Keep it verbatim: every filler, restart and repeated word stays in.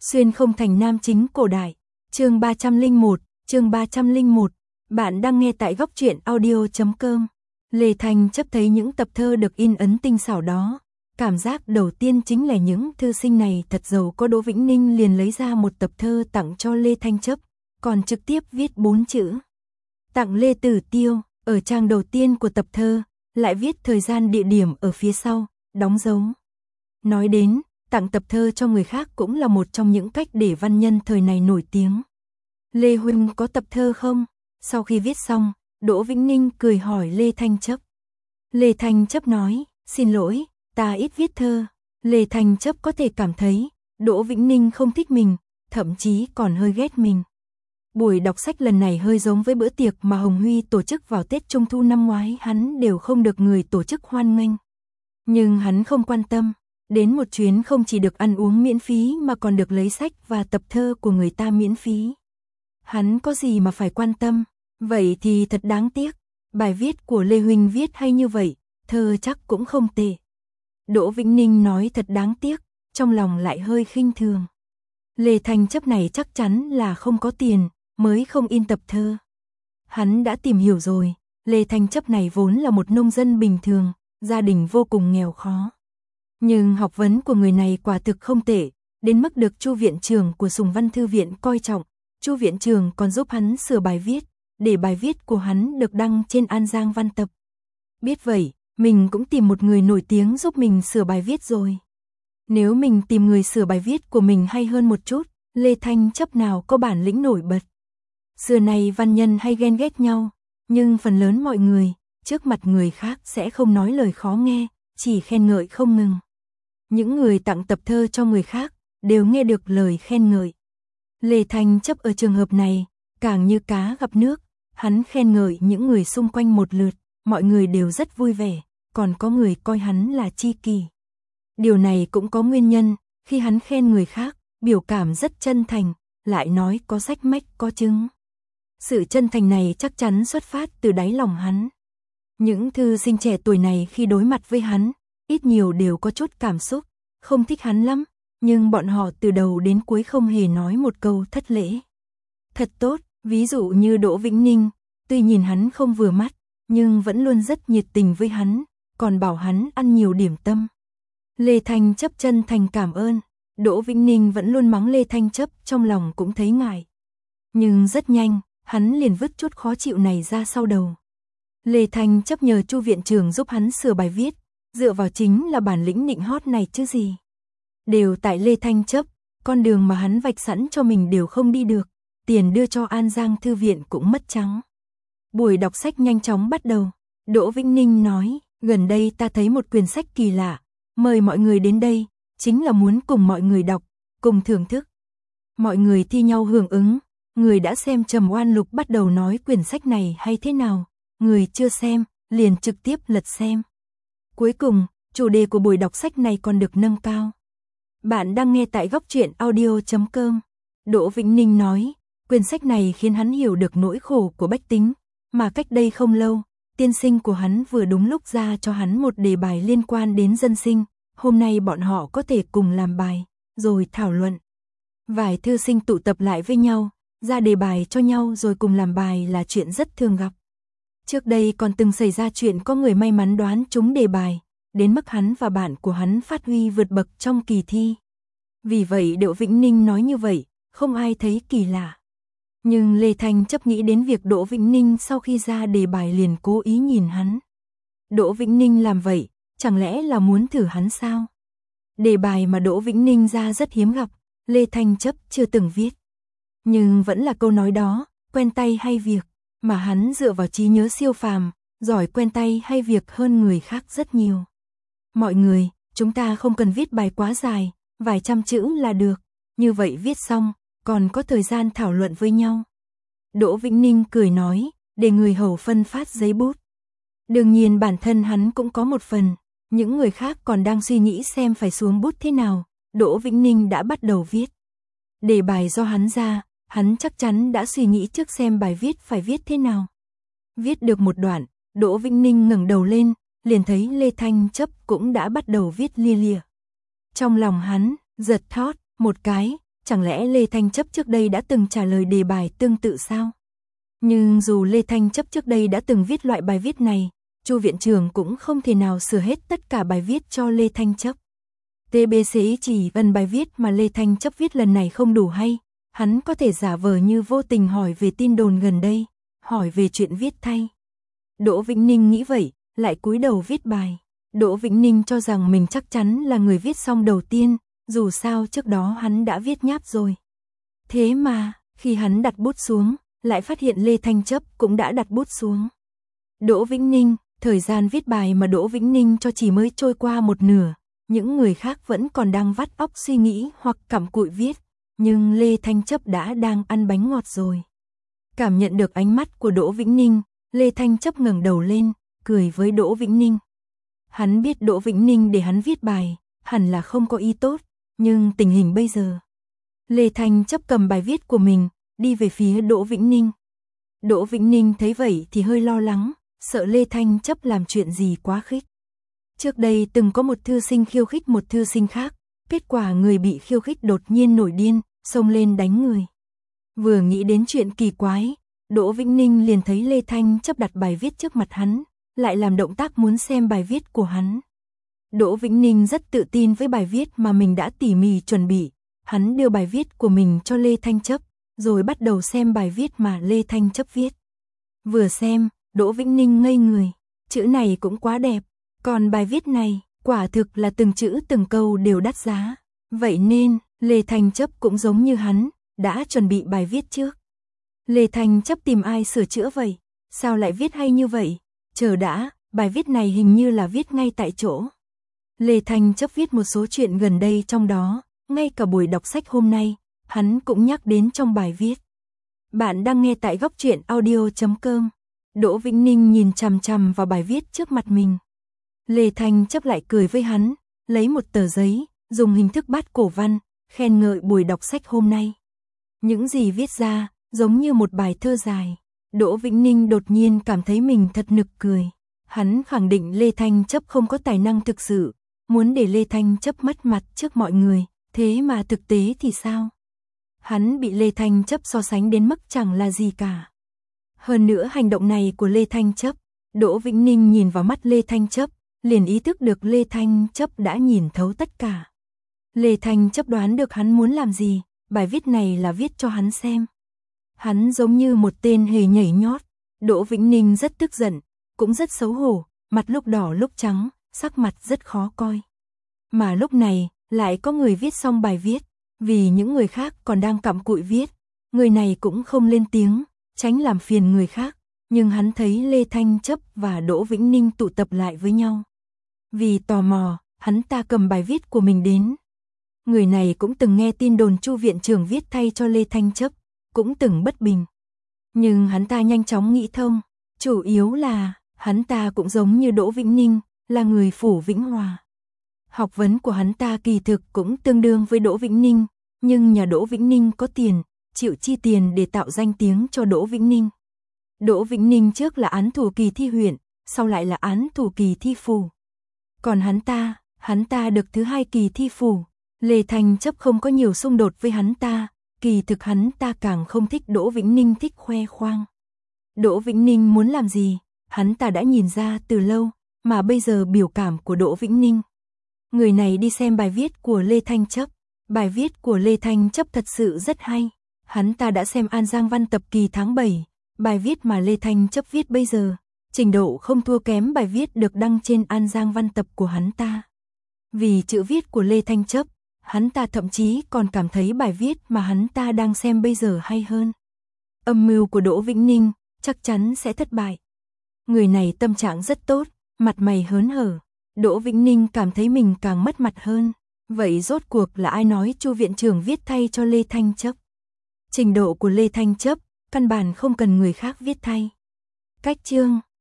Xuyên không thành nam chính cổ đại. Chương ba trăm lẻ một, chương ba trăm lẻ một. Bạn đang nghe tại góc truyện audio chấm com. Lê Thanh chấp thấy những tập thơ được in ấn tinh xảo đó. Cảm giác đầu tiên chính là những thư sinh này thật giàu có. Đỗ Vĩnh Ninh liền lấy ra một tập thơ tặng cho Lê Thanh chấp, còn trực tiếp viết bốn chữ. Tặng Lê Tử Tiêu, ở trang đầu tiên của tập thơ, lại viết thời gian địa điểm ở phía sau, đóng dấu. Nói đến, tặng tập thơ cho người khác cũng là một trong những cách để văn nhân thời này nổi tiếng. Lê huynh có tập thơ không? Sau khi viết xong, Đỗ Vĩnh Ninh cười hỏi Lê Thanh chấp. Lê Thanh chấp nói, xin lỗi, ta ít viết thơ. Lê Thanh chấp có thể cảm thấy, Đỗ Vĩnh Ninh không thích mình, thậm chí còn hơi ghét mình. Buổi đọc sách lần này hơi giống với bữa tiệc mà Hồng Huy tổ chức vào Tết Trung Thu năm ngoái, hắn đều không được người tổ chức hoan nghênh. Nhưng hắn không quan tâm, đến một chuyến không chỉ được ăn uống miễn phí mà còn được lấy sách và tập thơ của người ta miễn phí. Hắn có gì mà phải quan tâm, vậy thì thật đáng tiếc. Bài viết của Lê huynh viết hay như vậy, thơ chắc cũng không tệ. Đỗ Vĩnh Ninh nói thật đáng tiếc, trong lòng lại hơi khinh thường. Lê Thanh chấp này chắc chắn là không có tiền, mới không in tập thơ. Hắn đã tìm hiểu rồi, Lê Thanh chấp này vốn là một nông dân bình thường, gia đình vô cùng nghèo khó. Nhưng học vấn của người này quả thực không tệ, đến mức được Chu viện trưởng của Sùng Văn Thư viện coi trọng. Chu viện trưởng còn giúp hắn sửa bài viết, để bài viết của hắn được đăng trên An Giang Văn Tập. Biết vậy, mình cũng tìm một người nổi tiếng giúp mình sửa bài viết rồi. Nếu mình tìm người sửa bài viết của mình hay hơn một chút, Lê Thanh chấp nào có bản lĩnh nổi bật. Xưa này văn nhân hay ghen ghét nhau, nhưng phần lớn mọi người, trước mặt người khác sẽ không nói lời khó nghe, chỉ khen ngợi không ngừng. Những người tặng tập thơ cho người khác, đều nghe được lời khen ngợi. Lê Thanh chấp ở trường hợp này, càng như cá gặp nước, hắn khen ngợi những người xung quanh một lượt, mọi người đều rất vui vẻ, còn có người coi hắn là tri kỷ. Điều này cũng có nguyên nhân, khi hắn khen người khác, biểu cảm rất chân thành, lại nói có sách mách có chứng. Sự chân thành này chắc chắn xuất phát từ đáy lòng hắn. Những thư sinh trẻ tuổi này khi đối mặt với hắn, ít nhiều đều có chút cảm xúc, không thích hắn lắm, nhưng bọn họ từ đầu đến cuối không hề nói một câu thất lễ. Thật tốt, ví dụ như Đỗ Vĩnh Ninh, tuy nhìn hắn không vừa mắt, nhưng vẫn luôn rất nhiệt tình với hắn, còn bảo hắn ăn nhiều điểm tâm. Lê Thanh chấp chân thành cảm ơn, Đỗ Vĩnh Ninh vẫn luôn mắng Lê Thanh chấp, trong lòng cũng thấy ngại. Nhưng rất nhanh, hắn liền vứt chút khó chịu này ra sau đầu. Lê Thanh chấp nhờ Chu viện trưởng giúp hắn sửa bài viết, dựa vào chính là bản lĩnh nịnh hót này chứ gì. Đều tại Lê Thanh chấp, con đường mà hắn vạch sẵn cho mình đều không đi được, tiền đưa cho An Giang Thư viện cũng mất trắng. Buổi đọc sách nhanh chóng bắt đầu, Đỗ Vĩnh Ninh nói, gần đây ta thấy một quyển sách kỳ lạ, mời mọi người đến đây, chính là muốn cùng mọi người đọc, cùng thưởng thức. Mọi người thi nhau hưởng ứng, người đã xem Trầm Oan Lục bắt đầu nói quyển sách này hay thế nào, người chưa xem, liền trực tiếp lật xem. Cuối cùng, chủ đề của buổi đọc sách này còn được nâng cao. Bạn đang nghe tại góc truyện audio chấm com. Đỗ Vĩnh Ninh nói, quyển sách này khiến hắn hiểu được nỗi khổ của bách tính, mà cách đây không lâu, tiên sinh của hắn vừa đúng lúc ra cho hắn một đề bài liên quan đến dân sinh, hôm nay bọn họ có thể cùng làm bài, rồi thảo luận. Vài thư sinh tụ tập lại với nhau, ra đề bài cho nhau rồi cùng làm bài là chuyện rất thường gặp. Trước đây còn từng xảy ra chuyện có người may mắn đoán trúng đề bài, đến mức hắn và bạn của hắn phát huy vượt bậc trong kỳ thi. Vì vậy Đỗ Vĩnh Ninh nói như vậy, không ai thấy kỳ lạ. Nhưng Lê Thanh chấp nghĩ đến việc Đỗ Vĩnh Ninh sau khi ra đề bài liền cố ý nhìn hắn. Đỗ Vĩnh Ninh làm vậy, chẳng lẽ là muốn thử hắn sao? Đề bài mà Đỗ Vĩnh Ninh ra rất hiếm gặp, Lê Thanh chấp chưa từng viết. Nhưng vẫn là câu nói đó, quen tay hay việc, mà hắn dựa vào trí nhớ siêu phàm, giỏi quen tay hay việc hơn người khác rất nhiều. Mọi người, chúng ta không cần viết bài quá dài, vài trăm chữ là được, như vậy viết xong, còn có thời gian thảo luận với nhau. Đỗ Vĩnh Ninh cười nói, để người hầu phân phát giấy bút. Đương nhiên bản thân hắn cũng có một phần, những người khác còn đang suy nghĩ xem phải xuống bút thế nào, Đỗ Vĩnh Ninh đã bắt đầu viết. Đề bài do hắn ra, hắn chắc chắn đã suy nghĩ trước xem bài viết phải viết thế nào. Viết được một đoạn, Đỗ Vĩnh Ninh ngẩng đầu lên, liền thấy Lê Thanh chấp cũng đã bắt đầu viết lia lịa. Trong lòng hắn, giật thót, một cái, chẳng lẽ Lê Thanh Chấp trước đây đã từng trả lời đề bài tương tự sao? Nhưng dù Lê Thanh Chấp trước đây đã từng viết loại bài viết này, Chu viện trưởng cũng không thể nào sửa hết tất cả bài viết cho Lê Thanh Chấp. tê bê xê chỉ gần bài viết mà Lê Thanh Chấp viết lần này không đủ hay, hắn có thể giả vờ như vô tình hỏi về tin đồn gần đây, hỏi về chuyện viết thay. Đỗ Vĩnh Ninh nghĩ vậy, lại cúi đầu viết bài. Đỗ Vĩnh Ninh cho rằng mình chắc chắn là người viết xong đầu tiên, dù sao trước đó hắn đã viết nháp rồi. Thế mà, khi hắn đặt bút xuống, lại phát hiện Lê Thanh Chấp cũng đã đặt bút xuống. Đỗ Vĩnh Ninh, thời gian viết bài mà Đỗ Vĩnh Ninh cho chỉ mới trôi qua một nửa, những người khác vẫn còn đang vắt óc suy nghĩ hoặc cặm cụi viết, nhưng Lê Thanh Chấp đã đang ăn bánh ngọt rồi. Cảm nhận được ánh mắt của Đỗ Vĩnh Ninh, Lê Thanh Chấp ngẩng đầu lên, cười với Đỗ Vĩnh Ninh. Hắn biết Đỗ Vĩnh Ninh để hắn viết bài, hẳn là không có ý tốt, nhưng tình hình bây giờ. Lê Thanh Chấp cầm bài viết của mình, đi về phía Đỗ Vĩnh Ninh. Đỗ Vĩnh Ninh thấy vậy thì hơi lo lắng, sợ Lê Thanh Chấp làm chuyện gì quá khích. Trước đây từng có một thư sinh khiêu khích một thư sinh khác, kết quả người bị khiêu khích đột nhiên nổi điên, xông lên đánh người. Vừa nghĩ đến chuyện kỳ quái, Đỗ Vĩnh Ninh liền thấy Lê Thanh Chấp đặt bài viết trước mặt hắn, lại làm động tác muốn xem bài viết của hắn. Đỗ Vĩnh Ninh rất tự tin với bài viết mà mình đã tỉ mỉ chuẩn bị, hắn đưa bài viết của mình cho Lê Thanh Chấp, rồi bắt đầu xem bài viết mà Lê Thanh Chấp viết. Vừa xem, Đỗ Vĩnh Ninh ngây người, chữ này cũng quá đẹp, còn bài viết này, quả thực là từng chữ từng câu đều đắt giá. Vậy nên, Lê Thanh Chấp cũng giống như hắn, đã chuẩn bị bài viết trước. Lê Thanh Chấp tìm ai sửa chữa vậy? Sao lại viết hay như vậy? Chờ đã, bài viết này hình như là viết ngay tại chỗ. Lê Thanh Chấp viết một số chuyện gần đây trong đó, ngay cả buổi đọc sách hôm nay, hắn cũng nhắc đến trong bài viết. Bạn đang nghe tại góc truyện audio chấm com. Đỗ Vĩnh Ninh nhìn chằm chằm vào bài viết trước mặt mình. Lê Thanh Chấp lại cười với hắn, lấy một tờ giấy, dùng hình thức bát cổ văn, khen ngợi buổi đọc sách hôm nay. Những gì viết ra, giống như một bài thơ dài. Đỗ Vĩnh Ninh đột nhiên cảm thấy mình thật nực cười. Hắn khẳng định Lê Thanh Chấp không có tài năng thực sự, muốn để Lê Thanh Chấp mất mặt trước mọi người, thế mà thực tế thì sao? Hắn bị Lê Thanh Chấp so sánh đến mức chẳng là gì cả. Hơn nữa hành động này của Lê Thanh Chấp, Đỗ Vĩnh Ninh nhìn vào mắt Lê Thanh Chấp, liền ý thức được Lê Thanh Chấp đã nhìn thấu tất cả. Lê Thanh Chấp đoán được hắn muốn làm gì, bài viết này là viết cho hắn xem. Hắn giống như một tên hề nhảy nhót. Đỗ Vĩnh Ninh rất tức giận, cũng rất xấu hổ, mặt lúc đỏ lúc trắng, sắc mặt rất khó coi. Mà lúc này, lại có người viết xong bài viết, vì những người khác còn đang cặm cụi viết, người này cũng không lên tiếng, tránh làm phiền người khác, nhưng hắn thấy Lê Thanh Chấp và Đỗ Vĩnh Ninh tụ tập lại với nhau. Vì tò mò, hắn ta cầm bài viết của mình đến. Người này cũng từng nghe tin đồn Chu viện trưởng viết thay cho Lê Thanh Chấp, cũng từng bất bình. Nhưng hắn ta nhanh chóng nghĩ thông, chủ yếu là, hắn ta cũng giống như Đỗ Vĩnh Ninh, là người phủ Vĩnh Hòa. Học vấn của hắn ta kỳ thực cũng tương đương với Đỗ Vĩnh Ninh, nhưng nhà Đỗ Vĩnh Ninh có tiền, chịu chi tiền để tạo danh tiếng cho Đỗ Vĩnh Ninh. Đỗ Vĩnh Ninh trước là án thủ kỳ thi huyện, sau lại là án thủ kỳ thi phủ. Còn hắn ta, hắn ta được thứ hai kỳ thi phủ. Lê Thanh Chấp không có nhiều xung đột với hắn ta, kỳ thực hắn ta càng không thích Đỗ Vĩnh Ninh thích khoe khoang. Đỗ Vĩnh Ninh muốn làm gì, hắn ta đã nhìn ra từ lâu, mà bây giờ biểu cảm của Đỗ Vĩnh Ninh. Người này đi xem bài viết của Lê Thanh Chấp, bài viết của Lê Thanh Chấp thật sự rất hay. Hắn ta đã xem An Giang Văn tập kỳ tháng bảy, bài viết mà Lê Thanh Chấp viết bây giờ, trình độ không thua kém bài viết được đăng trên An Giang Văn tập của hắn ta. Vì chữ viết của Lê Thanh Chấp, hắn ta thậm chí còn cảm thấy bài viết mà hắn ta đang xem bây giờ hay hơn. Âm mưu của Đỗ Vĩnh Ninh chắc chắn sẽ thất bại. Người này tâm trạng rất tốt, mặt mày hớn hở. Đỗ Vĩnh Ninh cảm thấy mình càng mất mặt hơn. Vậy rốt cuộc là ai nói Chu viện trưởng viết thay cho Lê Thanh Chấp? Trình độ của Lê Thanh Chấp, căn bản không cần người khác viết thay. Cách chương